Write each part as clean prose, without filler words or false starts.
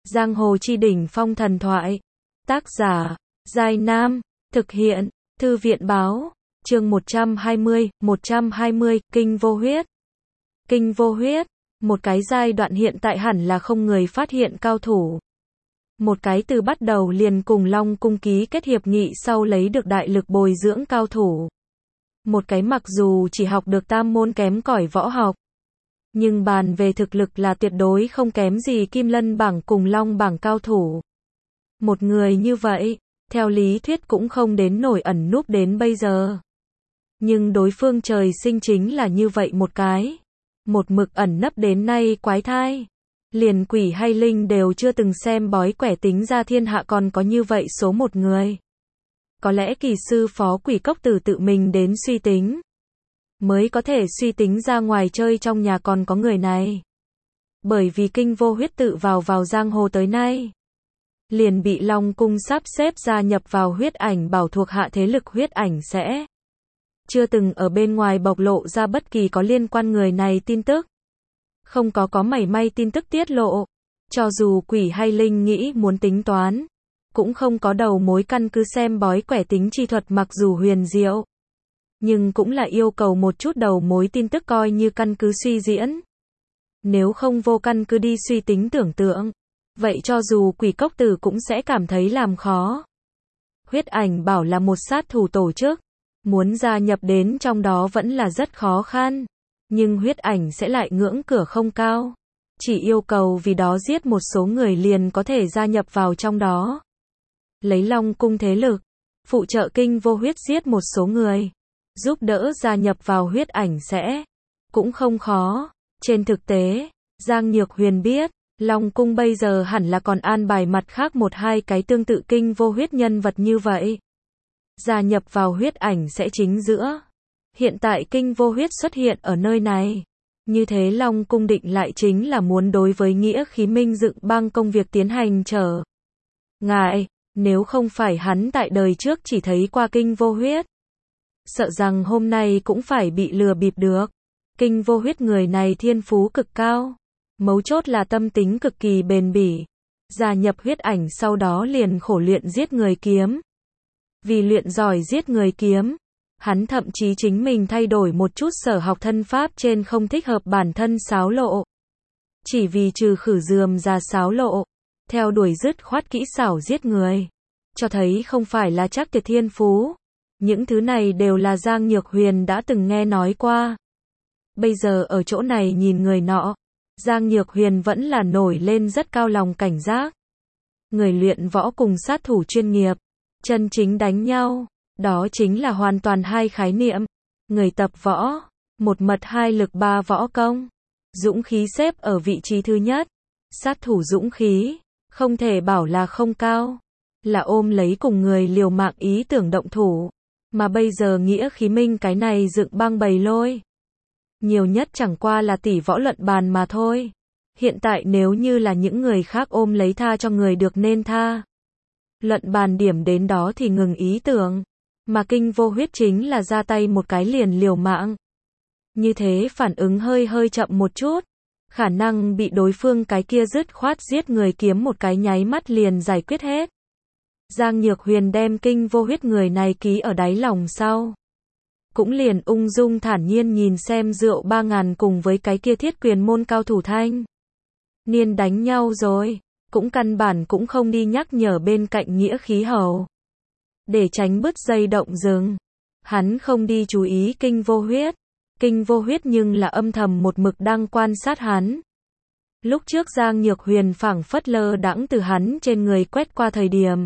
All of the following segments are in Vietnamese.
Giang hồ chi đỉnh phong thần thoại. Tác giả, Giai Nam. Thực hiện, Thư viện Báo. Chương 120, Kinh vô huyết. Kinh vô huyết, một cái giai đoạn hiện tại hẳn là không người phát hiện cao thủ. Một cái từ bắt đầu liền cùng Long Cung ký kết hiệp nghị sau lấy được đại lực bồi dưỡng cao thủ. Một cái mặc dù chỉ học được tam môn kém cỏi võ học, nhưng bàn về thực lực là tuyệt đối không kém gì Kim Lân bảng cùng Long bảng cao thủ. Một người như vậy, theo lý thuyết cũng không đến nổi ẩn núp đến bây giờ. Nhưng đối phương trời sinh chính là như vậy một cái. Một mực ẩn nấp đến nay quái thai. Liền quỷ hay linh đều chưa từng xem bói quẻ tính ra thiên hạ còn có như vậy số một người. Có lẽ kỳ sư phó Quỷ Cốc Tử tự mình đến suy tính, mới có thể suy tính ra ngoài chơi trong nhà còn có người này. Bởi vì Kinh vô huyết tự vào giang hồ tới nay, liền bị Long Cung sắp xếp gia nhập vào Huyết Ảnh Bảo thuộc hạ thế lực Huyết Ảnh sẽ. Chưa từng ở bên ngoài bộc lộ ra bất kỳ có liên quan người này tin tức. Không có mảy may tin tức tiết lộ. Cho dù quỷ hay linh nghĩ muốn tính toán, cũng không có đầu mối căn cứ xem bói quẻ tính chi thuật mặc dù huyền diệu. Nhưng cũng là yêu cầu một chút đầu mối tin tức coi như căn cứ suy diễn. Nếu không vô căn cứ đi suy tính tưởng tượng, vậy cho dù Quỷ Cốc Tử cũng sẽ cảm thấy làm khó. Huyết Ảnh Bảo là một sát thủ tổ chức, muốn gia nhập đến trong đó vẫn là rất khó khăn. Nhưng Huyết Ảnh sẽ lại ngưỡng cửa không cao. Chỉ yêu cầu vì đó giết một số người liền có thể gia nhập vào trong đó. Lấy Long Cung thế lực, phụ trợ Kinh vô huyết giết một số người, giúp đỡ gia nhập vào Huyết Ảnh sẽ. Cũng không khó. Trên thực tế, Giang Nhược Huyền biết, Long Cung bây giờ hẳn là còn an bài mặt khác một hai cái tương tự Kinh vô huyết nhân vật như vậy. Gia nhập vào Huyết Ảnh sẽ chính giữa. Hiện tại Kinh vô huyết xuất hiện ở nơi này. Như thế Long Cung định lại chính là muốn đối với nghĩa khí Minh dựng bang công việc tiến hành trở ngại. Nếu không phải hắn tại đời trước chỉ thấy qua Kinh vô huyết, sợ rằng hôm nay cũng phải bị lừa bịp được. Kinh vô huyết người này thiên phú cực cao. Mấu chốt là tâm tính cực kỳ bền bỉ. Gia nhập Huyết Ảnh sau đó liền khổ luyện giết người kiếm. Vì luyện giỏi giết người kiếm, hắn thậm chí chính mình thay đổi một chút sở học thân pháp trên không thích hợp bản thân xáo lộ. Chỉ vì trừ khử dườm ra xáo lộ, theo đuổi dứt khoát kỹ xảo giết người. Cho thấy không phải là chắc tuyệt thiên phú. Những thứ này đều là Giang Nhược Huyền đã từng nghe nói qua. Bây giờ ở chỗ này nhìn người nọ, Giang Nhược Huyền vẫn là nổi lên rất cao lòng cảnh giác. Người luyện võ cùng sát thủ chuyên nghiệp, chân chính đánh nhau, đó chính là hoàn toàn hai khái niệm. Người tập võ, một mật hai lực ba võ công. Dũng khí xếp ở vị trí thứ nhất. Sát thủ dũng khí, không thể bảo là không cao. Là ôm lấy cùng người liều mạng ý tưởng động thủ. Mà bây giờ nghĩa khí Minh cái này dựng băng bầy lôi. Nhiều nhất chẳng qua là tỷ võ luận bàn mà thôi. Hiện tại nếu như là những người khác ôm lấy tha cho người được nên tha. Luận bàn điểm đến đó thì ngừng ý tưởng. Mà Kinh vô huyết chính là ra tay một cái liền liều mạng. Như thế phản ứng hơi chậm một chút. Khả năng bị đối phương cái kia dứt khoát giết người kiếm một cái nháy mắt liền giải quyết hết. Giang Nhược Huyền đem Kinh vô huyết người này ký ở đáy lòng sau. Cũng liền ung dung thản nhiên nhìn xem rượu 3000 cùng với cái kia Thiết Quyền môn cao thủ thanh niên đánh nhau rồi. Cũng căn bản cũng không đi nhắc nhở bên cạnh nghĩa khí hầu. Để tránh bứt dây động rừng. Hắn không đi chú ý Kinh vô huyết. Kinh vô huyết nhưng là âm thầm một mực đang quan sát hắn. Lúc trước Giang Nhược Huyền phảng phất lơ đãng từ hắn trên người quét qua thời điểm.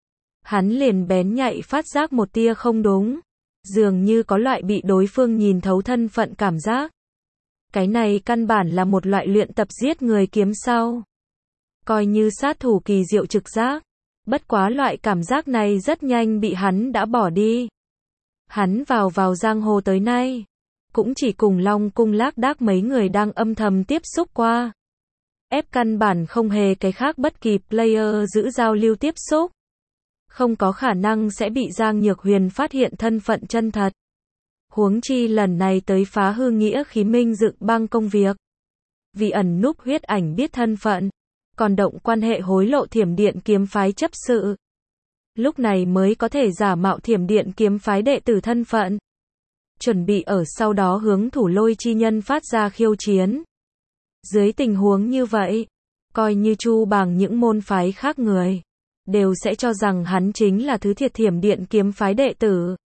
Hắn liền bén nhạy phát giác một tia không đúng. Dường như có loại bị đối phương nhìn thấu thân phận cảm giác. Cái này căn bản là một loại luyện tập giết người kiếm sau. Coi như sát thủ kỳ diệu trực giác. Bất quá loại cảm giác này rất nhanh bị hắn đã bỏ đi. Hắn vào giang hồ tới nay. Cũng chỉ cùng Long Cung lác đác mấy người đang âm thầm tiếp xúc qua. Ép căn bản không hề cái khác bất kỳ player giữ giao lưu tiếp xúc. Không có khả năng sẽ bị Giang Nhược Huyền phát hiện thân phận chân thật. Huống chi lần này tới phá hư nghĩa khí Minh dựng bang công việc. Vì ẩn núp Huyết Ảnh biết thân phận. còn động quan hệ hối lộ Thiểm Điện kiếm phái chấp sự. Lúc này mới có thể giả mạo Thiểm Điện kiếm phái đệ tử thân phận. Chuẩn bị ở sau đó hướng Thủ Lôi chi nhân phát ra khiêu chiến. Dưới tình huống như vậy, coi như Chu Bàng những môn phái khác người, đều sẽ cho rằng hắn chính là thứ thiệt Thiểm Điện kiếm phái đệ tử.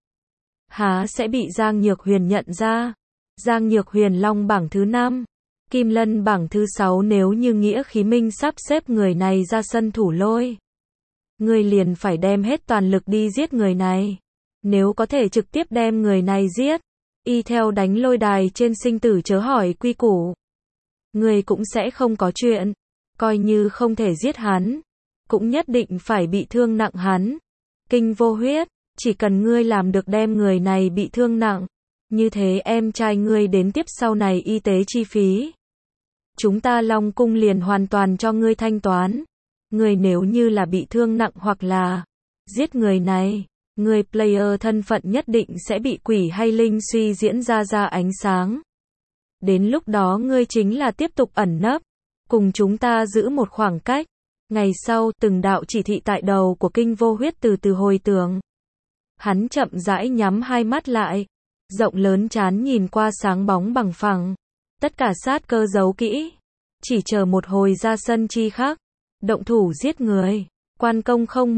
Há sẽ bị Giang Nhược Huyền nhận ra. Giang Nhược Huyền Long bảng thứ 5, Kim Lân bảng thứ 6, nếu như Nghĩa Khí Minh sắp xếp người này ra sân Thủ Lôi, ngươi liền phải đem hết toàn lực đi giết người này. Nếu có thể trực tiếp đem người này giết, y theo đánh lôi đài trên sinh tử chớ hỏi quy củ, ngươi cũng sẽ không có chuyện. Coi như không thể giết hắn, cũng nhất định phải bị thương nặng hắn. Kinh Vô Huyết, chỉ cần ngươi làm được đem người này bị thương nặng, như thế em trai ngươi đến tiếp sau này y tế chi phí, chúng ta Long Cung liền hoàn toàn cho ngươi thanh toán. Ngươi nếu như là bị thương nặng hoặc là giết người này, người player thân phận nhất định sẽ bị quỷ hay linh suy diễn ra ánh sáng. Đến lúc đó ngươi chính là tiếp tục ẩn nấp, cùng chúng ta giữ một khoảng cách. Ngày sau, từng đạo chỉ thị tại đầu của Kinh Vô Huyết từ từ hồi tưởng. Hắn chậm rãi nhắm hai mắt lại, rộng lớn trán nhìn qua sáng bóng bằng phẳng. Tất cả sát cơ giấu kỹ, chỉ chờ một hồi ra sân chi khác, động thủ giết người. Quan Công không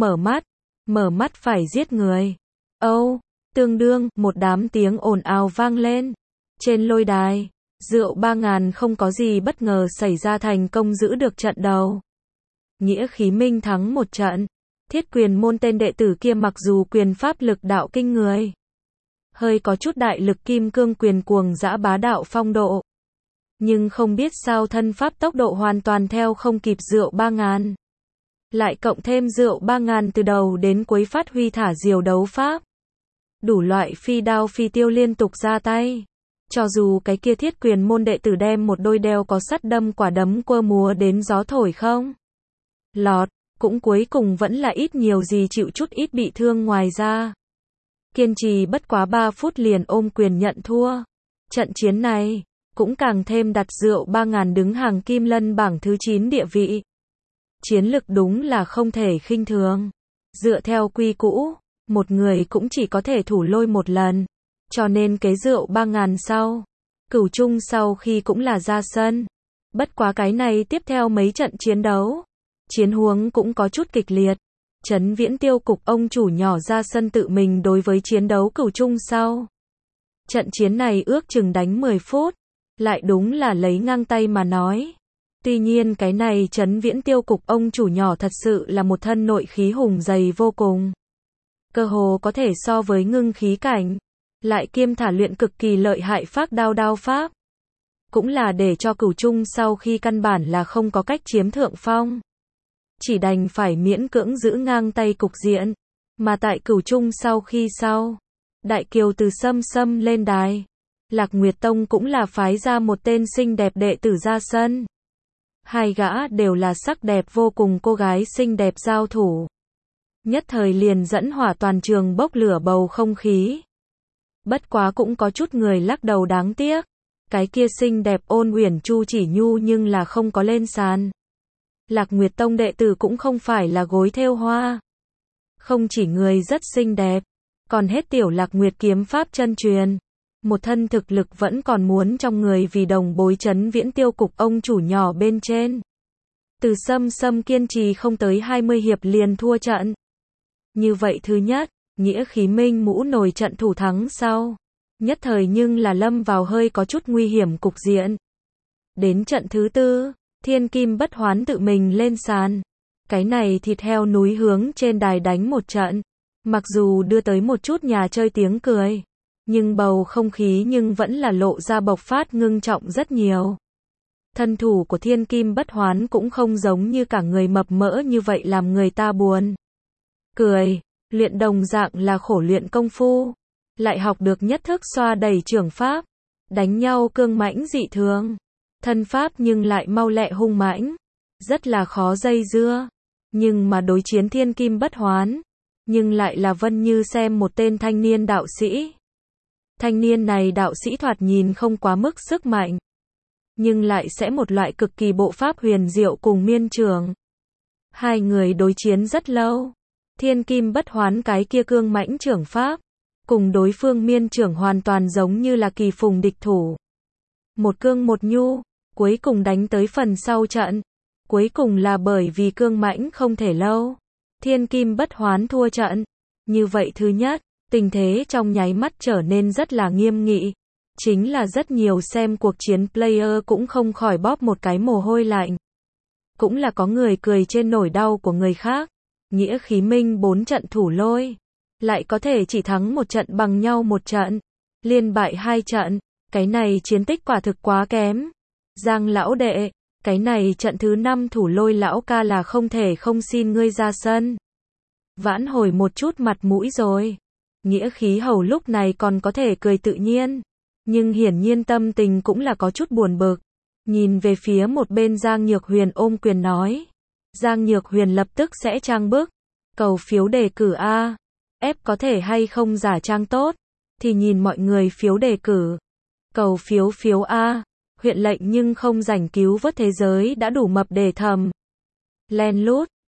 mở mắt phải giết người. Âu, tương đương, một đám tiếng ồn ào vang lên. Trên lôi đài, Rượu 3000 không có gì bất ngờ xảy ra, thành công giữ được trận đầu. Nghĩa Khí Minh thắng một trận. Thiết Quyền môn tên đệ tử kia mặc dù quyền pháp lực đạo kinh người, hơi có chút đại lực kim cương quyền cuồng dã bá đạo phong độ, nhưng không biết sao thân pháp tốc độ hoàn toàn theo không kịp Rượu 3000. Lại cộng thêm Rượu 3000 từ đầu đến cuối phát huy thả diều đấu pháp, đủ loại phi đao phi tiêu liên tục ra tay. Cho dù cái kia Thiết Quyền môn đệ tử đem một đôi đeo có sắt đâm quả đấm quơ múa đến gió thổi không lọt, cũng cuối cùng vẫn là ít nhiều gì chịu chút ít bị thương. Ngoài ra, kiên trì bất quá 3 phút liền ôm quyền nhận thua. Trận chiến này cũng càng thêm đặt Rượu 3000 đứng hàng Kim Lân bảng thứ 9 địa vị. Chiến lực đúng là không thể khinh thường. Dựa theo quy cũ, một người cũng chỉ có thể thủ lôi một lần, cho nên cái Rượu 3000 sau, Cửu Trung sau khi cũng là ra sân. Bất quá cái này tiếp theo mấy trận chiến đấu, chiến huống cũng có chút kịch liệt. Trấn Viễn Tiêu cục ông chủ nhỏ ra sân tự mình đối với chiến đấu Cửu Trung sau. Trận chiến này ước chừng đánh 10 phút, lại đúng là lấy ngang tay mà nói. Tuy nhiên cái này Trấn Viễn Tiêu cục ông chủ nhỏ thật sự là một thân nội khí hùng dày vô cùng. Cơ hồ có thể so với ngưng khí cảnh, lại kiêm thả luyện cực kỳ lợi hại phác đao pháp. Cũng là để cho Cửu Trung sau khi căn bản là không có cách chiếm thượng phong, chỉ đành phải miễn cưỡng giữ ngang tay cục diện. Mà tại Cửu Trung sau, Đại Kiều từ Sâm lên đài, Lạc Nguyệt Tông cũng là phái ra một tên xinh đẹp đệ tử ra sân. Hai gã đều là sắc đẹp vô cùng cô gái xinh đẹp giao thủ, nhất thời liền dẫn hỏa toàn trường bốc lửa bầu không khí. Bất quá cũng có chút người lắc đầu đáng tiếc, cái kia xinh đẹp ôn uyển Chu Chỉ Nhu nhưng là không có lên sàn. Lạc Nguyệt Tông đệ tử cũng không phải là gối thêu hoa. Không chỉ người rất xinh đẹp, còn hết tiểu Lạc Nguyệt kiếm pháp chân truyền. Một thân thực lực vẫn còn muốn trong người vì đồng bối Trấn Viễn Tiêu cục ông chủ nhỏ bên trên. Từ Sâm kiên trì không tới 20 hiệp liền thua trận. Như vậy thứ nhất, Nghĩa Khí Minh mũ nổi trận thủ thắng sau. Nhất thời nhưng là lâm vào hơi có chút nguy hiểm cục diện. Đến trận thứ tư, Thiên Kim Bất Hoán tự mình lên sàn. Cái này thịt heo núi hướng trên đài đánh một trận. Mặc dù đưa tới một chút nhà chơi tiếng cười, nhưng bầu không khí nhưng vẫn là lộ ra bộc phát ngưng trọng rất nhiều. Thân thủ của Thiên Kim Bất Hoán cũng không giống như cả người mập mỡ như vậy làm người ta buồn cười. Luyện đồng dạng là khổ luyện công phu, lại học được nhất thức xoa đẩy trưởng pháp, đánh nhau cương mãnh dị thường. Thân pháp nhưng lại mau lẹ hung mãnh, rất là khó dây dưa. Nhưng mà đối chiến Thiên Kim Bất Hoán, nhưng lại là Vân Như xem một tên thanh niên đạo sĩ. Thanh niên này đạo sĩ thoạt nhìn không quá mức sức mạnh, nhưng lại sẽ một loại cực kỳ bộ pháp huyền diệu cùng Miên Trường. Hai người đối chiến rất lâu. Thiên Kim Bất Hoán cái kia cương mãnh trưởng pháp, cùng đối phương Miên Trường hoàn toàn giống như là kỳ phùng địch thủ. Một cương một nhu, cuối cùng đánh tới phần sau trận. Cuối cùng là bởi vì cương mãnh không thể lâu. Thiên Kim Bất Hoán thua trận. Như vậy thứ nhất, tình thế trong nháy mắt trở nên rất là nghiêm nghị. Chính là rất nhiều xem cuộc chiến player cũng không khỏi bóp một cái mồ hôi lạnh. Cũng là có người cười trên nỗi đau của người khác. Nghĩa khí minh 4 trận thủ lôi. Lại có thể chỉ thắng một trận bằng nhau một trận. Liên bại 2 trận. Cái này chiến tích quả thực quá kém. Giang lão đệ, cái này trận thứ 5 thủ lôi lão ca là không thể không xin ngươi ra sân. Vãn hồi một chút mặt mũi rồi. Nghĩa khí hầu lúc này còn có thể cười tự nhiên. Nhưng hiển nhiên tâm tình cũng là có chút buồn bực. Nhìn về phía một bên Giang Nhược Huyền ôm quyền nói. Giang Nhược Huyền lập tức sẽ trang bức. Cầu phiếu đề cử A. Ép có thể hay không giả trang tốt. Thì nhìn mọi người phiếu đề cử. Cầu phiếu A. Huyện lệnh nhưng không rảnh cứu vớt thế giới đã đủ mập để thầm. Len lút.